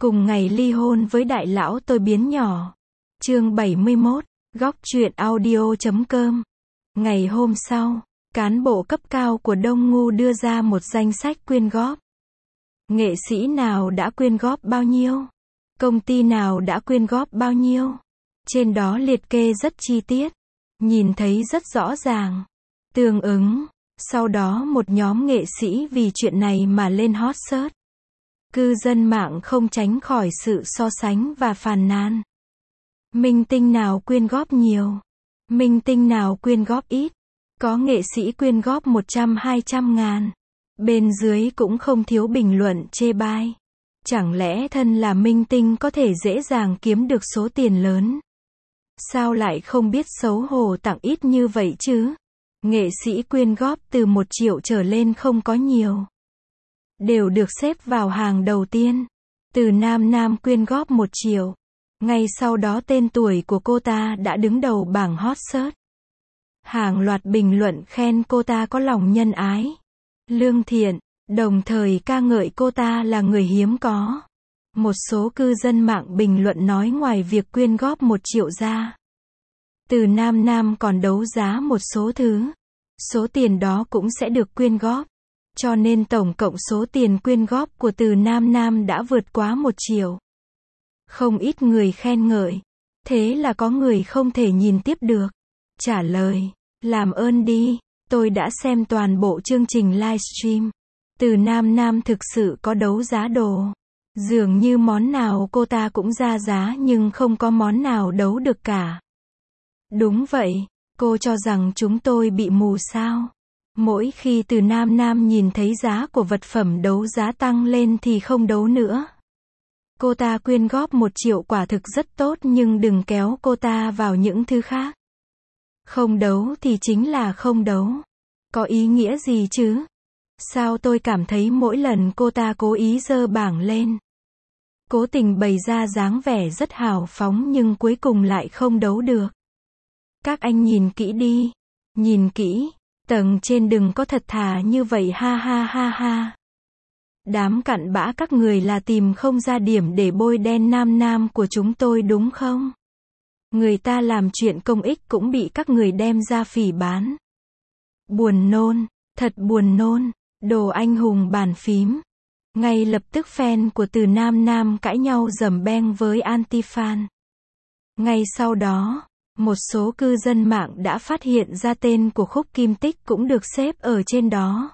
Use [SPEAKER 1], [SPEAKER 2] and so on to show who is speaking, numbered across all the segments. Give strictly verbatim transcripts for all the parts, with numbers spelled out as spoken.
[SPEAKER 1] Cùng ngày ly hôn với đại lão tôi biến nhỏ. Chương bảy mươi mốt, góc truyện audio chấm com. Ngày hôm sau, cán bộ cấp cao của Đông Ngu đưa ra một danh sách quyên góp. Nghệ sĩ nào đã quyên góp bao nhiêu? Công ty nào đã quyên góp bao nhiêu? Trên đó liệt kê rất chi tiết, nhìn thấy rất rõ ràng. Tương ứng, sau đó một nhóm nghệ sĩ vì chuyện này mà lên hot search. Cư dân mạng không tránh khỏi sự so sánh và phàn nàn. Minh tinh nào quyên góp nhiều? Minh tinh nào quyên góp ít? Có nghệ sĩ quyên góp một trăm hai trăm ngàn. Bên dưới cũng không thiếu bình luận chê bai. Chẳng lẽ thân là minh tinh có thể dễ dàng kiếm được số tiền lớn? Sao lại không biết xấu hổ tặng ít như vậy chứ? Nghệ sĩ quyên góp từ một triệu trở lên không có nhiều, đều được xếp vào hàng đầu tiên. Từ Nam Nam quyên góp một triệu. Ngay sau đó tên tuổi của cô ta đã đứng đầu bảng hot search. Hàng loạt bình luận khen cô ta có lòng nhân ái, lương thiện, đồng thời ca ngợi cô ta là người hiếm có. Một số cư dân mạng bình luận nói ngoài việc quyên góp một triệu ra, Từ Nam Nam còn đấu giá một số thứ. Số tiền đó cũng sẽ được quyên góp. Cho nên tổng cộng số tiền quyên góp của Từ Nam Nam đã vượt quá một triệu. Không ít người khen ngợi. Thế là có người không thể nhìn tiếp được. Trả lời, làm ơn đi, tôi đã xem toàn bộ chương trình livestream. Từ Nam Nam thực sự có đấu giá đồ. Dường như món nào cô ta cũng ra giá nhưng không có món nào đấu được cả. Đúng vậy, cô cho rằng chúng tôi bị mù sao? Mỗi khi Từ Nam Nam nhìn thấy giá của vật phẩm đấu giá tăng lên thì không đấu nữa. Cô ta quyên góp một triệu quả thực rất tốt nhưng đừng kéo cô ta vào những thứ khác. Không đấu thì chính là không đấu. Có ý nghĩa gì chứ? Sao tôi cảm thấy mỗi lần cô ta cố ý giơ bảng lên, cố tình bày ra dáng vẻ rất hào phóng nhưng cuối cùng lại không đấu được. Các anh nhìn kỹ đi. Nhìn kỹ. Tầng trên đừng có thật thà như vậy ha ha ha ha. Đám cặn bã các người là tìm không ra điểm để bôi đen Nam Nam của chúng tôi đúng không? Người ta làm chuyện công ích cũng bị các người đem ra phỉ báng. Buồn nôn, thật buồn nôn, đồ anh hùng bàn phím. Ngay lập tức fan của Từ Nam Nam cãi nhau dầm beng với anti-fan. Ngay sau đó, một số cư dân mạng đã phát hiện ra tên của Khúc Kim Tích cũng được xếp ở trên đó.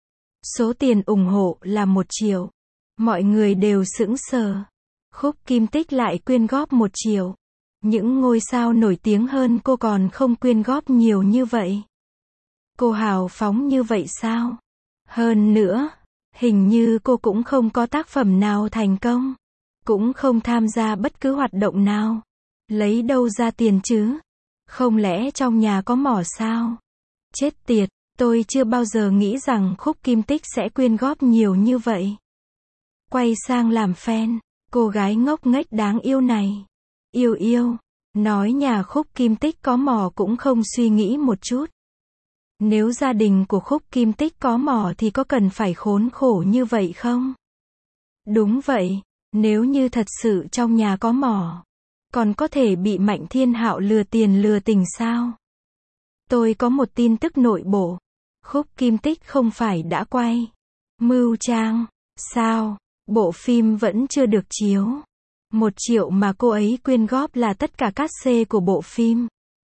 [SPEAKER 1] Số tiền ủng hộ là một triệu. Mọi người đều sững sờ. Khúc Kim Tích lại quyên góp một triệu. Những ngôi sao nổi tiếng hơn cô còn không quyên góp nhiều như vậy. Cô hào phóng như vậy sao? Hơn nữa, hình như cô cũng không có tác phẩm nào thành công. Cũng không tham gia bất cứ hoạt động nào. Lấy đâu ra tiền chứ? Không lẽ trong nhà có mỏ sao? Chết tiệt, tôi chưa bao giờ nghĩ rằng Khúc Kim Tích sẽ quyên góp nhiều như vậy. Quay sang làm fan, cô gái ngốc nghếch đáng yêu này. Yêu yêu, nói nhà Khúc Kim Tích có mỏ cũng không suy nghĩ một chút. Nếu gia đình của Khúc Kim Tích có mỏ thì có cần phải khốn khổ như vậy không? Đúng vậy, nếu như thật sự trong nhà có mỏ, còn có thể bị Mạnh Thiên Hạo lừa tiền lừa tình sao? Tôi có một tin tức nội bộ. Khúc Kim Tích không phải đã quay Mưu Trang, sao? Bộ phim vẫn chưa được chiếu. Một triệu mà cô ấy quyên góp là tất cả cát xê của bộ phim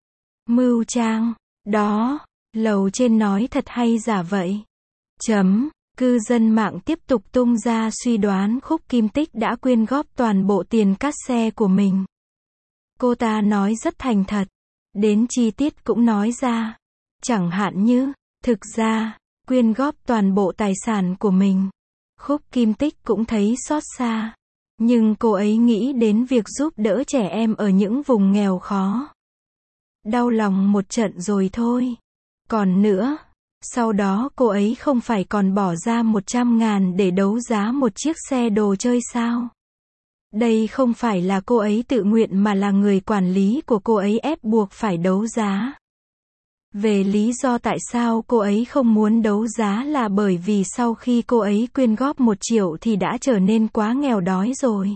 [SPEAKER 1] Mưu Trang. Đó, lầu trên nói thật hay giả vậy? Chấm. Cư dân mạng tiếp tục tung ra suy đoán Khúc Kim Tích đã quyên góp toàn bộ tiền cát xê của mình. Cô ta nói rất thành thật. Đến chi tiết cũng nói ra. Chẳng hạn như, thực ra, quyên góp toàn bộ tài sản của mình. Khúc Kim Tích cũng thấy xót xa. Nhưng cô ấy nghĩ đến việc giúp đỡ trẻ em ở những vùng nghèo khó. Đau lòng một trận rồi thôi. Còn nữa, sau đó cô ấy không phải còn bỏ ra một trăm ngàn để đấu giá một chiếc xe đồ chơi sao? Đây không phải là cô ấy tự nguyện mà là người quản lý của cô ấy ép buộc phải đấu giá. Về lý do tại sao cô ấy không muốn đấu giá là bởi vì sau khi cô ấy quyên góp một triệu thì đã trở nên quá nghèo đói rồi.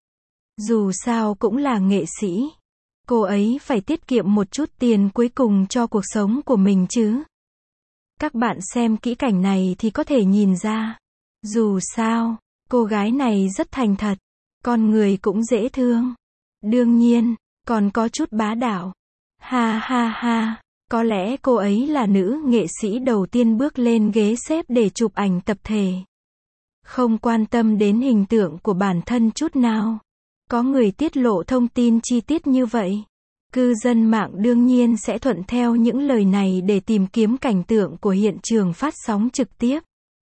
[SPEAKER 1] Dù sao cũng là nghệ sĩ. Cô ấy phải tiết kiệm một chút tiền cuối cùng cho cuộc sống của mình chứ. Các bạn xem kỹ cảnh này thì có thể nhìn ra. Dù sao, cô gái này rất thành thật. Con người cũng dễ thương. Đương nhiên, còn có chút bá đạo. Ha ha ha. Có lẽ cô ấy là nữ nghệ sĩ đầu tiên bước lên ghế xếp để chụp ảnh tập thể. Không quan tâm đến hình tượng của bản thân chút nào. Có người tiết lộ thông tin chi tiết như vậy. Cư dân mạng đương nhiên sẽ thuận theo những lời này để tìm kiếm cảnh tượng của hiện trường phát sóng trực tiếp.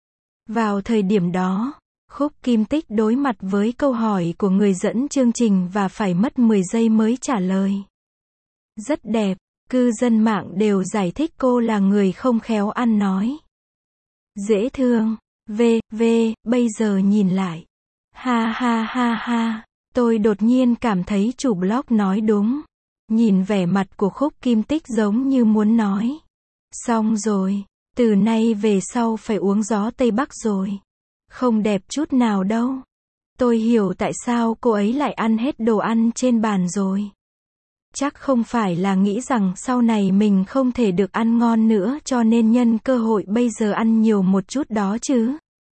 [SPEAKER 1] Vào thời điểm đó, Khúc Kim Tích đối mặt với câu hỏi của người dẫn chương trình và phải mất mười giây mới trả lời. Rất đẹp, cư dân mạng đều giải thích cô là người không khéo ăn nói. Dễ thương, v, v, bây giờ nhìn lại. Ha ha ha ha, tôi đột nhiên cảm thấy chủ blog nói đúng. Nhìn vẻ mặt của Khúc Kim Tích giống như muốn nói. Xong rồi, từ nay về sau phải uống gió Tây Bắc rồi. Không đẹp chút nào đâu. Tôi hiểu tại sao cô ấy lại ăn hết đồ ăn trên bàn rồi. Chắc không phải là nghĩ rằng sau này mình không thể được ăn ngon nữa cho nên nhân cơ hội bây giờ ăn nhiều một chút đó chứ.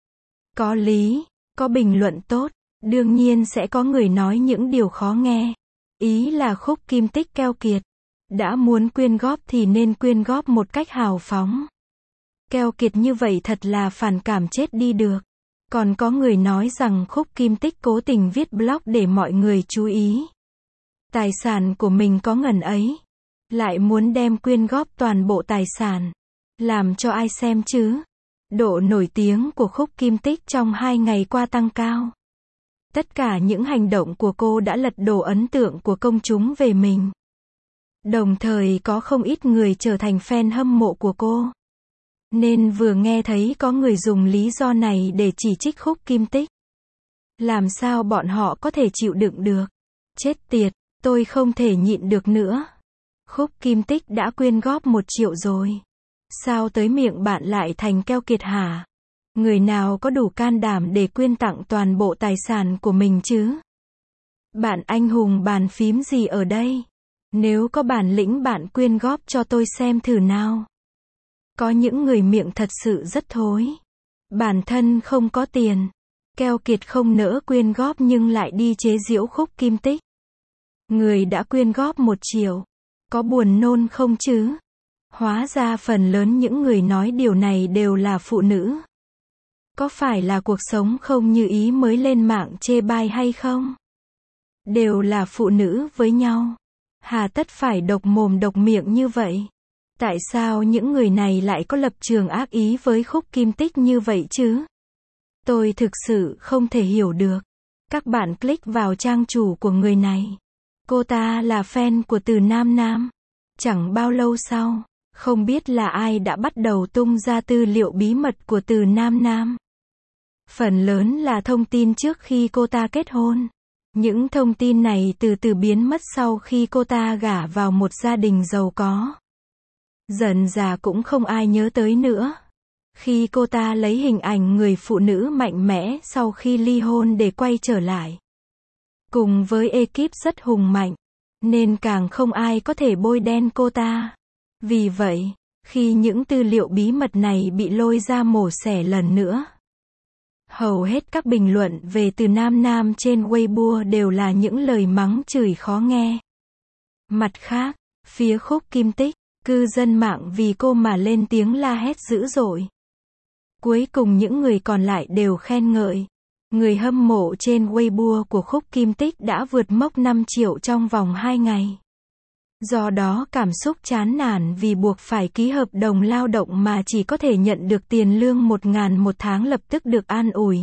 [SPEAKER 1] Có lý, có bình luận tốt, đương nhiên sẽ có người nói những điều khó nghe. Ý là Khúc Kim Tích keo kiệt. Đã muốn quyên góp thì nên quyên góp một cách hào phóng. Keo kiệt như vậy thật là phản cảm chết đi được. Còn có người nói rằng Khúc Kim Tích cố tình viết blog để mọi người chú ý. Tài sản của mình có ngần ấy. Lại muốn đem quyên góp toàn bộ tài sản. Làm cho ai xem chứ? Độ nổi tiếng của Khúc Kim Tích trong hai ngày qua tăng cao. Tất cả những hành động của cô đã lật đổ ấn tượng của công chúng về mình. Đồng thời có không ít người trở thành fan hâm mộ của cô. Nên vừa nghe thấy có người dùng lý do này để chỉ trích Khúc Kim Tích. Làm sao bọn họ có thể chịu đựng được? Chết tiệt, tôi không thể nhịn được nữa. Khúc Kim Tích đã quyên góp một triệu rồi. Sao tới miệng bạn lại thành keo kiệt hả? Người nào có đủ can đảm để quyên tặng toàn bộ tài sản của mình chứ? Bạn anh hùng bàn phím gì ở đây? Nếu có bản lĩnh bạn quyên góp cho tôi xem thử nào. Có những người miệng thật sự rất thối. Bản thân không có tiền. Keo kiệt không nỡ quyên góp nhưng lại đi chế giễu Khúc Kim Tích. Người đã quyên góp một triệu. Có buồn nôn không chứ? Hóa ra phần lớn những người nói điều này đều là phụ nữ. Có phải là cuộc sống không như ý mới lên mạng chê bai hay không? Đều là phụ nữ với nhau. Hà tất phải độc mồm độc miệng như vậy? Tại sao những người này lại có lập trường ác ý với Khúc Kim Tích như vậy chứ? Tôi thực sự không thể hiểu được. Các bạn click vào trang chủ của người này. Cô ta là fan của Từ Nam Nam. Chẳng bao lâu sau, không biết là ai đã bắt đầu tung ra tư liệu bí mật của Từ Nam Nam. Phần lớn là thông tin trước khi cô ta kết hôn. Những thông tin này từ từ biến mất sau khi cô ta gả vào một gia đình giàu có. Dần dà cũng không ai nhớ tới nữa. Khi cô ta lấy hình ảnh người phụ nữ mạnh mẽ sau khi ly hôn để quay trở lại. Cùng với ekip rất hùng mạnh. Nên càng không ai có thể bôi đen cô ta. Vì vậy, khi những tư liệu bí mật này bị lôi ra mổ xẻ lần nữa. Hầu hết các bình luận về Từ Nam Nam trên Weibo đều là những lời mắng chửi khó nghe. Mặt khác, phía Khúc Kim Tích, cư dân mạng vì cô mà lên tiếng la hét dữ dội. Cuối cùng những người còn lại đều khen ngợi. Người hâm mộ trên Weibo của Khúc Kim Tích đã vượt mốc năm triệu trong vòng hai ngày. Do đó cảm xúc chán nản vì buộc phải ký hợp đồng lao động mà chỉ có thể nhận được tiền lương một ngàn một tháng lập tức được an ủi.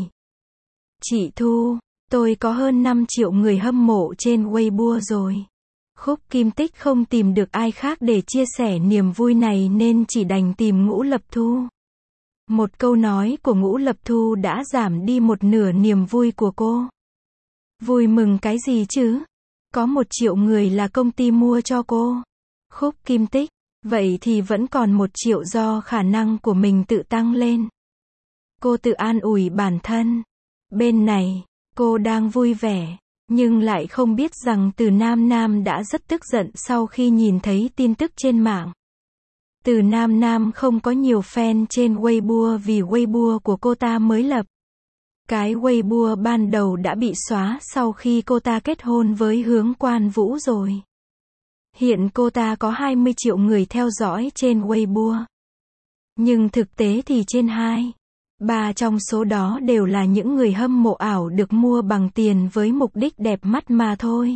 [SPEAKER 1] Chị Thu, tôi có hơn năm triệu người hâm mộ trên Weibo rồi. Khúc Kim Tích không tìm được ai khác để chia sẻ niềm vui này nên chỉ đành tìm Ngũ Lập Thu. Một câu nói của Ngũ Lập Thu đã giảm đi một nửa niềm vui của cô. Vui mừng cái gì chứ? Có một triệu người là công ty mua cho cô. Khúc Kim Tích, Vậy thì vẫn còn một triệu do khả năng của mình tự tăng lên. Cô tự an ủi bản thân. Bên này, cô đang vui vẻ, nhưng lại không biết rằng Từ Nam Nam đã rất tức giận sau khi nhìn thấy tin tức trên mạng. Từ Nam Nam không có nhiều fan trên Weibo vì Weibo của cô ta mới lập. Cái Weibo ban đầu đã bị xóa sau khi cô ta kết hôn với Hướng Quan Vũ rồi. Hiện cô ta có hai mươi triệu người theo dõi trên Weibo. Nhưng thực tế thì trên hai, ba trong số đó đều là những người hâm mộ ảo được mua bằng tiền với mục đích đẹp mắt mà thôi.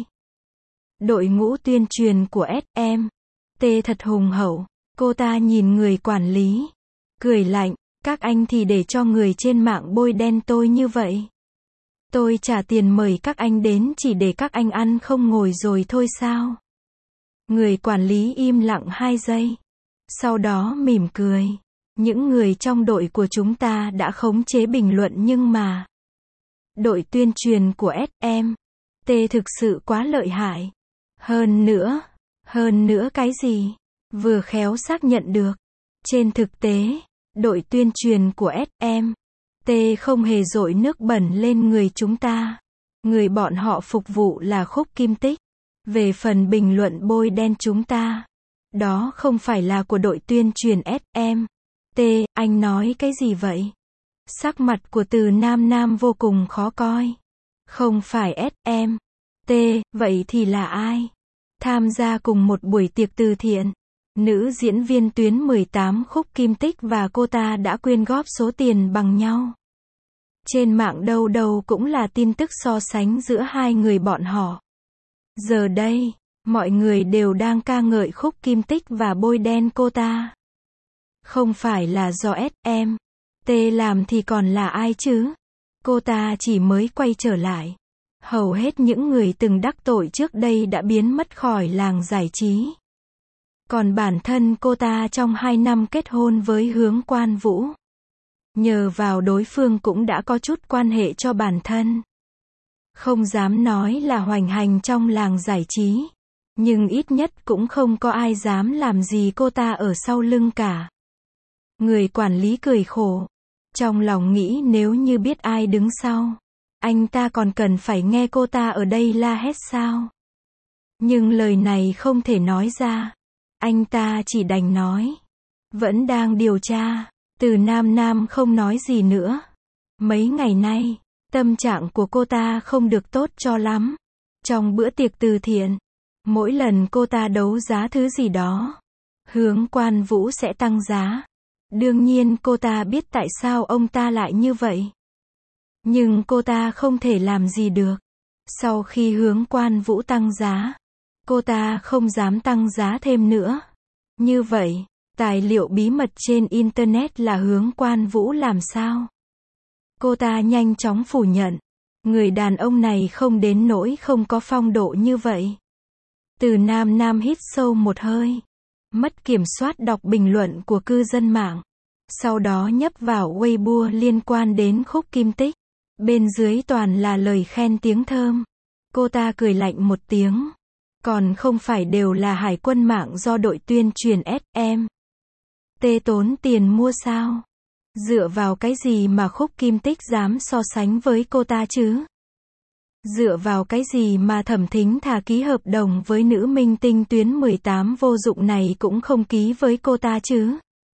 [SPEAKER 1] Đội ngũ tuyên truyền của ét em tê thật hùng hậu. Cô ta nhìn người quản lý, cười lạnh, các anh thì để cho người trên mạng bôi đen tôi như vậy. Tôi trả tiền mời các anh đến chỉ để các anh ăn không ngồi rồi thôi sao? Người quản lý im lặng hai giây. Sau đó mỉm cười. Những người trong đội của chúng ta đã khống chế bình luận nhưng mà đội tuyên truyền của ét em tê thực sự quá lợi hại. Hơn nữa, hơn nữa cái gì? Vừa khéo xác nhận được. Trên thực tế, đội tuyên truyền của ét em tê không hề dội nước bẩn lên người chúng ta. Người bọn họ phục vụ là Khúc Kim Tích. Về phần bình luận bôi đen chúng ta, đó không phải là của đội tuyên truyền ét em tê, anh nói cái gì vậy? Sắc mặt của Từ Nam Nam vô cùng khó coi. Không phải ét em tê, vậy thì là ai? Tham gia cùng một buổi tiệc từ thiện. Nữ diễn viên tuyến mười tám Khúc Kim Tích và cô ta đã quyên góp số tiền bằng nhau. Trên mạng đâu đâu cũng là tin tức so sánh giữa hai người bọn họ. Giờ đây, mọi người đều đang ca ngợi Khúc Kim Tích và bôi đen cô ta. Không phải là do ét em tê làm thì còn là ai chứ? Cô ta chỉ mới quay trở lại. Hầu hết những người từng đắc tội trước đây đã biến mất khỏi làng giải trí. Còn bản thân cô ta trong hai năm kết hôn với Hướng Quan Vũ. Nhờ vào đối phương cũng đã có chút quan hệ cho bản thân. Không dám nói là hoành hành trong làng giải trí. Nhưng ít nhất cũng không có ai dám làm gì cô ta ở sau lưng cả. Người quản lý cười khổ. Trong lòng nghĩ nếu như biết ai đứng sau, anh ta còn cần phải nghe cô ta ở đây la hét sao? Nhưng lời này không thể nói ra. Anh ta chỉ đành nói. Vẫn đang điều tra. Từ Nam Nam không nói gì nữa. Mấy ngày nay, tâm trạng của cô ta không được tốt cho lắm. Trong bữa tiệc từ thiện, mỗi lần cô ta đấu giá thứ gì đó, Hướng Quan Vũ sẽ tăng giá. Đương nhiên cô ta biết tại sao ông ta lại như vậy. Nhưng cô ta không thể làm gì được. Sau khi Hướng Quan Vũ tăng giá, cô ta không dám tăng giá thêm nữa. Như vậy, tài liệu bí mật trên Internet là Hướng Quan Vũ làm sao? Cô ta nhanh chóng phủ nhận. Người đàn ông này không đến nỗi không có phong độ như vậy. Từ Nam Nam hít sâu một hơi. Mất kiểm soát đọc bình luận của cư dân mạng. Sau đó nhấp vào Weibo liên quan đến Khúc Kim Tích. Bên dưới toàn là lời khen tiếng thơm. Cô ta cười lạnh một tiếng. Còn không phải đều là hải quân mạng do đội tuyên truyền ét em tê tốn tiền mua sao? Dựa vào cái gì mà Khúc Kim Tích dám so sánh với cô ta chứ? Dựa vào cái gì mà Thẩm Thính thà ký hợp đồng với nữ minh tinh tuyến mười tám vô dụng này cũng không ký với cô ta chứ?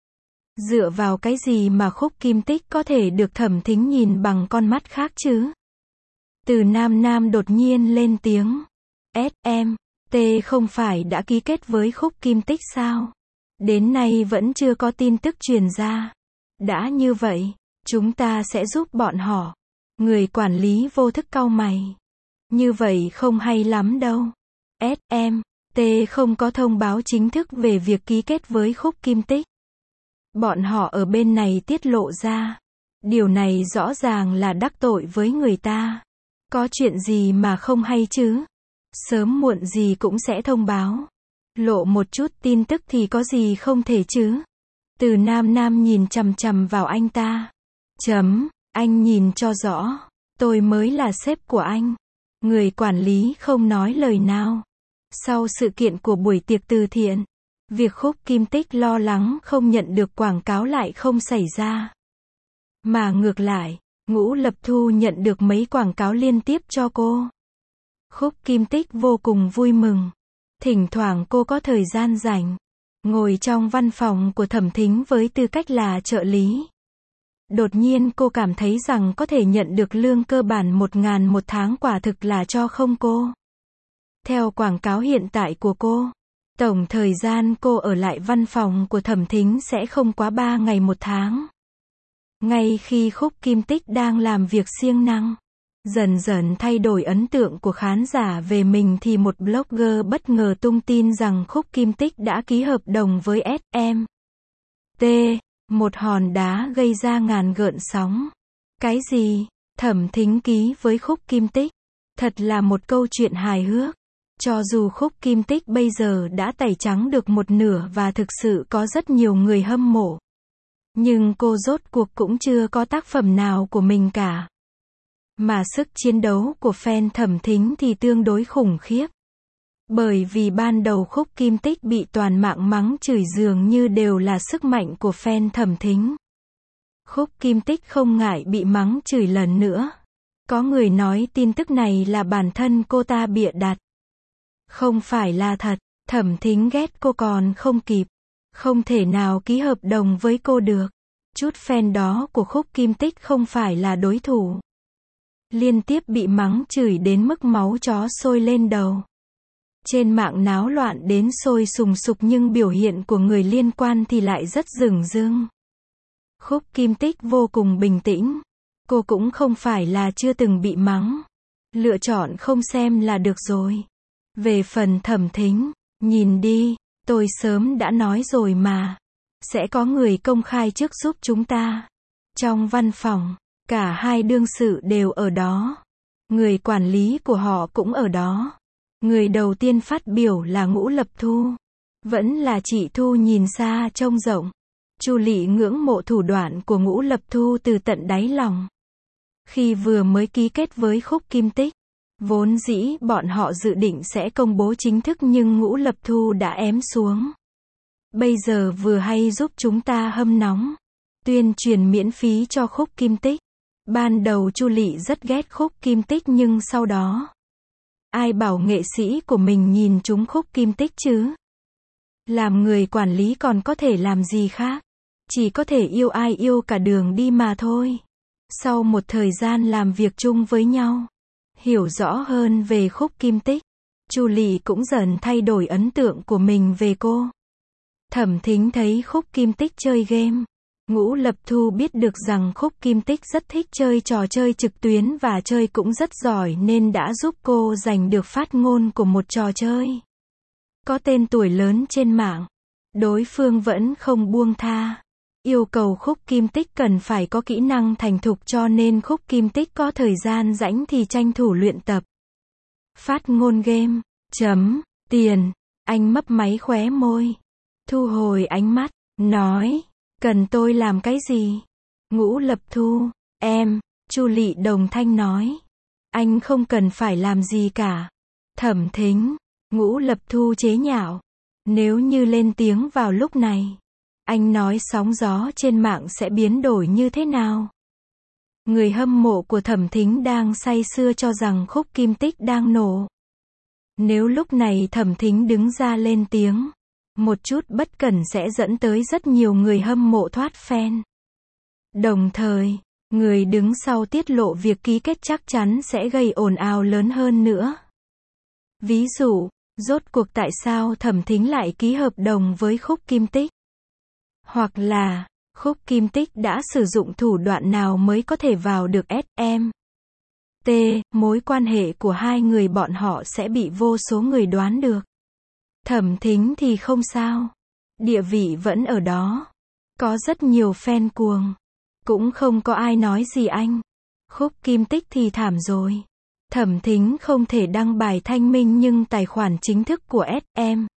[SPEAKER 1] Dựa vào cái gì mà Khúc Kim Tích có thể được Thẩm Thính nhìn bằng con mắt khác chứ? Từ Nam Nam đột nhiên lên tiếng. ét em tê không phải đã ký kết với Khúc Kim Tích sao? Đến nay vẫn chưa có tin tức truyền ra. Đã như vậy, chúng ta sẽ giúp bọn họ. Người quản lý vô thức cau mày. Như vậy không hay lắm đâu. ét em tê không có thông báo chính thức về việc ký kết với Khúc Kim Tích. Bọn họ ở bên này tiết lộ ra. Điều này rõ ràng là đắc tội với người ta. Có chuyện gì mà không hay chứ? Sớm muộn gì cũng sẽ thông báo. Lộ một chút tin tức thì có gì không thể chứ? Từ Nam Nam nhìn chằm chằm vào anh ta. Chấm, anh nhìn cho rõ. Tôi mới là sếp của anh. Người quản lý không nói lời nào. Sau sự kiện của buổi tiệc từ thiện, Việc Khúc Kim Tích lo lắng không nhận được quảng cáo lại không xảy ra. Mà ngược lại, Ngũ Lập Thu nhận được mấy quảng cáo liên tiếp cho cô. Khúc Kim Tích vô cùng vui mừng. Thỉnh thoảng cô có thời gian rảnh, ngồi trong văn phòng của Thẩm Thính với tư cách là trợ lý. Đột nhiên cô cảm thấy rằng có thể nhận được lương cơ bản một ngàn một tháng quả thực là cho không cô. Theo quảng cáo hiện tại của cô, tổng thời gian cô ở lại văn phòng của Thẩm Thính sẽ không quá ba ngày một tháng. Ngay khi Khúc Kim Tích đang làm việc siêng năng, dần dần thay đổi ấn tượng của khán giả về mình thì một blogger bất ngờ tung tin rằng Khúc Kim Tích đã ký hợp đồng với ét em tê, một hòn đá gây ra ngàn gợn sóng. Cái gì? Thẩm Thính ký với Khúc Kim Tích? Thật là một câu chuyện hài hước. Cho dù Khúc Kim Tích bây giờ đã tẩy trắng được một nửa và thực sự có rất nhiều người hâm mộ, nhưng cô rốt cuộc cũng chưa có tác phẩm nào của mình cả. Mà sức chiến đấu của fan Thẩm Thính thì tương đối khủng khiếp. Bởi vì ban đầu Khúc Kim Tích bị toàn mạng mắng chửi dường như đều là sức mạnh của fan Thẩm Thính. Khúc Kim Tích không ngại bị mắng chửi lần nữa. Có người nói tin tức này là bản thân cô ta bịa đặt. Không phải là thật, Thẩm Thính ghét cô còn không kịp. Không thể nào ký hợp đồng với cô được. Chút fan đó của Khúc Kim Tích không phải là đối thủ. Liên tiếp bị mắng chửi đến mức máu chó sôi lên đầu. Trên mạng náo loạn đến sôi sùng sục nhưng biểu hiện của người liên quan thì lại rất dửng dưng. Khúc Kim Tích vô cùng bình tĩnh. Cô cũng không phải là chưa từng bị mắng. Lựa chọn không xem là được rồi. Về phần Thẩm Thính, nhìn đi, tôi sớm đã nói rồi mà. Sẽ có người công khai trước giúp chúng ta. Trong văn phòng, cả hai đương sự đều ở đó. Người quản lý của họ cũng ở đó. Người đầu tiên phát biểu là Ngũ Lập Thu. Vẫn là chị Thu nhìn xa trông rộng. Chu Lị ngưỡng mộ thủ đoạn của Ngũ Lập Thu từ tận đáy lòng. Khi vừa mới ký kết với Khúc Kim Tích, vốn dĩ bọn họ dự định sẽ công bố chính thức nhưng Ngũ Lập Thu đã ém xuống. Bây giờ vừa hay giúp chúng ta hâm nóng, tuyên truyền miễn phí cho Khúc Kim Tích. Ban đầu Chu Lị rất ghét Khúc Kim Tích nhưng sau đó, ai bảo nghệ sĩ của mình nhìn trúng Khúc Kim Tích chứ? Làm người quản lý còn có thể làm gì khác? Chỉ có thể yêu ai yêu cả đường đi mà thôi. Sau một thời gian làm việc chung với nhau, hiểu rõ hơn về Khúc Kim Tích, Chu Lị cũng dần thay đổi ấn tượng của mình về cô. Thẩm Thính thấy Khúc Kim Tích chơi game. Ngũ Lập Thu biết được rằng Khúc Kim Tích rất thích chơi trò chơi trực tuyến và chơi cũng rất giỏi nên đã giúp cô giành được phát ngôn của một trò chơi có tên tuổi lớn trên mạng. Đối phương vẫn không buông tha. Yêu cầu Khúc Kim Tích cần phải có kỹ năng thành thục cho nên Khúc Kim Tích có thời gian rảnh thì tranh thủ luyện tập. Phát ngôn game. Chấm. Tiền. Anh mấp máy khóe môi. Thu hồi ánh mắt. Nói. Cần tôi làm cái gì? Ngũ Lập Thu. Em. Chu Lị đồng thanh nói. Anh không cần phải làm gì cả. Thẩm Thính. Ngũ Lập Thu chế nhạo. Nếu như lên tiếng vào lúc này, anh nói sóng gió trên mạng sẽ biến đổi như thế nào? Người hâm mộ của Thẩm Thính đang say sưa cho rằng Khúc Kim Tích đang nổ. Nếu lúc này Thẩm Thính đứng ra lên tiếng, một chút bất cẩn sẽ dẫn tới rất nhiều người hâm mộ thoát fan. Đồng thời, người đứng sau tiết lộ việc ký kết chắc chắn sẽ gây ồn ào lớn hơn nữa. Ví dụ, rốt cuộc tại sao Thẩm Thính lại ký hợp đồng với Khúc Kim Tích? Hoặc là, Khúc Kim Tích đã sử dụng thủ đoạn nào mới có thể vào được ét em tê, mối quan hệ của hai người bọn họ sẽ bị vô số người đoán được. Thẩm Thính thì không sao. Địa vị vẫn ở đó. Có rất nhiều fan cuồng. Cũng không có ai nói gì anh. Khúc Kim Tích thì thảm rồi. Thẩm Thính không thể đăng bài thanh minh nhưng tài khoản chính thức của ét em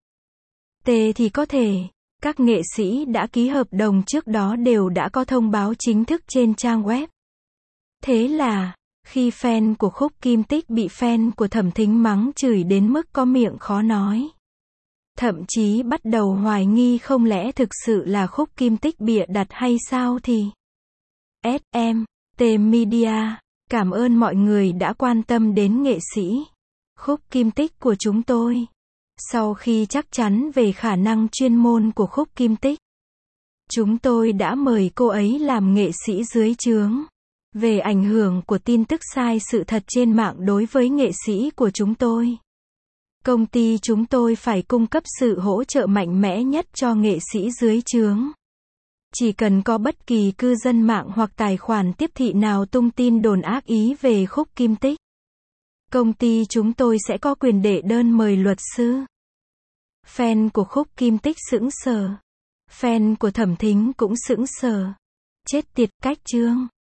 [SPEAKER 1] tê thì có thể. Các nghệ sĩ đã ký hợp đồng trước đó đều đã có thông báo chính thức trên trang web. Thế là, khi fan của Khúc Kim Tích bị fan của Thẩm Thính mắng chửi đến mức có miệng khó nói, Thậm chí bắt đầu hoài nghi không lẽ thực sự là Khúc Kim Tích bịa đặt hay sao thì. ét em tê Media, cảm ơn mọi người đã quan tâm đến nghệ sĩ Khúc Kim Tích của chúng tôi. Sau khi chắc chắn về khả năng chuyên môn của Khúc Kim Tích, chúng tôi đã mời cô ấy làm nghệ sĩ dưới trướng. Về ảnh hưởng của tin tức sai sự thật trên mạng đối với nghệ sĩ của chúng tôi, công ty chúng tôi phải cung cấp sự hỗ trợ mạnh mẽ nhất cho nghệ sĩ dưới trướng. Chỉ cần có bất kỳ cư dân mạng hoặc tài khoản tiếp thị nào tung tin đồn ác ý về Khúc Kim Tích, công ty chúng tôi sẽ có quyền đệ đơn mời luật sư. Fan của Khúc Kim Tích sững sờ. Fan của Thẩm Thính cũng sững sờ. Chết tiệt, cách chương.